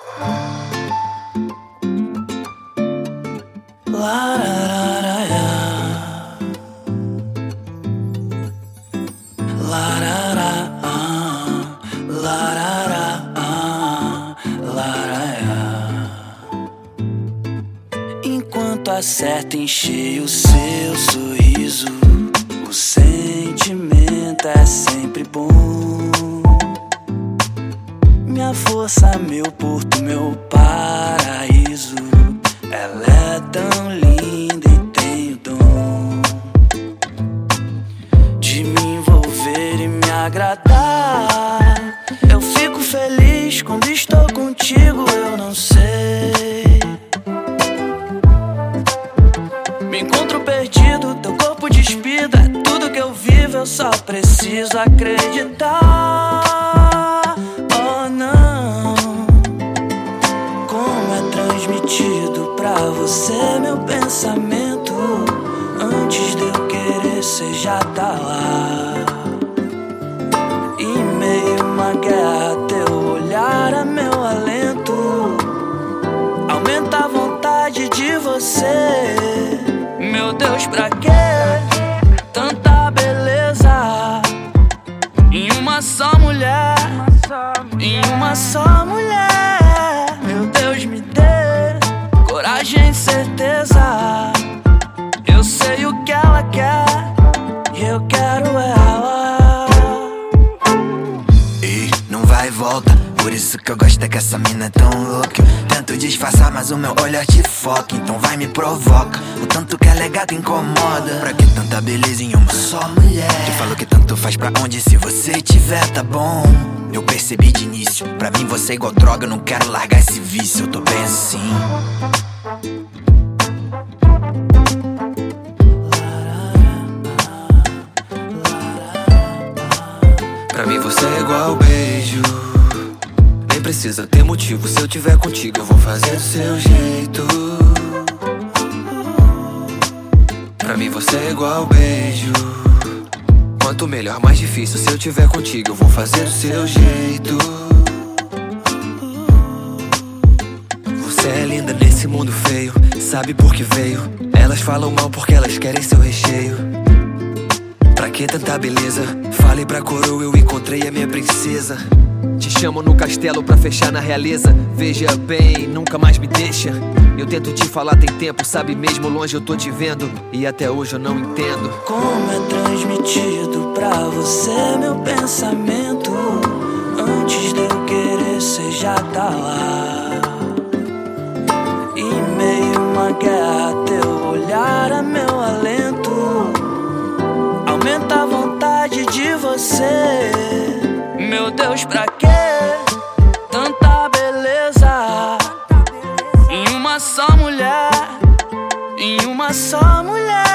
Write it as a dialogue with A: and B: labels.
A: Enquanto acerta encher o seu sorriso, o sentimento é sempre bom. Minha força, meu porto, meu paraíso. Ela é tão linda e tem o dom de me envolver e me agradar. Eu fico feliz quando estou contigo, eu não sei. Me encontro perdido, teu corpo despido. É tudo que eu vivo, eu só preciso acreditar. Oh não, como é transmitido pra você meu pensamento. Antes de eu querer, cê já tá lá. Em meio a uma guerra, teu olhar é meu alento. Aumenta a vontade de você. Meu Deus, pra quê tanta beleza em uma só mulher? Em uma só mulher. Meu Deus, me dê coragem e certeza. Eu sei o que ela quer e eu quero ela.
B: E não vai e volta, por isso que eu gosto é que essa mina é tão louca. Eu tento disfarçar, mas o meu olhar te foca. Então vai, me provoca, o tanto que ela é gata incomoda. Pra que tanta beleza em uma só mulher? Te falo que tanto faz pra onde, se você tiver, tá bom. Eu percebi de início, pra mim você é igual droga. Eu não quero largar esse vício, eu tô bem assim. Pra mim você é igual beijo. Nem precisa ter motivo, se eu tiver contigo eu vou fazer do seu jeito. Pra mim você é igual beijo. Quanto melhor, mais difícil, se eu tiver contigo eu vou fazer do seu jeito. Você é linda nesse mundo feio, sabe por que veio. Elas falam mal porque elas querem seu recheio. Pra que tanta beleza? Falei pra coroa, eu encontrei a minha princesa. Te chamo no castelo pra fechar na realeza. Veja bem, nunca mais me deixa. Eu tento te falar tem tempo, sabe mesmo longe eu tô te vendo. E até hoje eu não entendo
A: como é transmitido pra você meu pensamento. Antes de eu querer, cê já tá lá. Em meio a uma guerra, teu olhar é meu alento. Aumenta a vontade de você. Meu Deus, pra quê tanta beleza em uma só mulher? Em uma só mulher.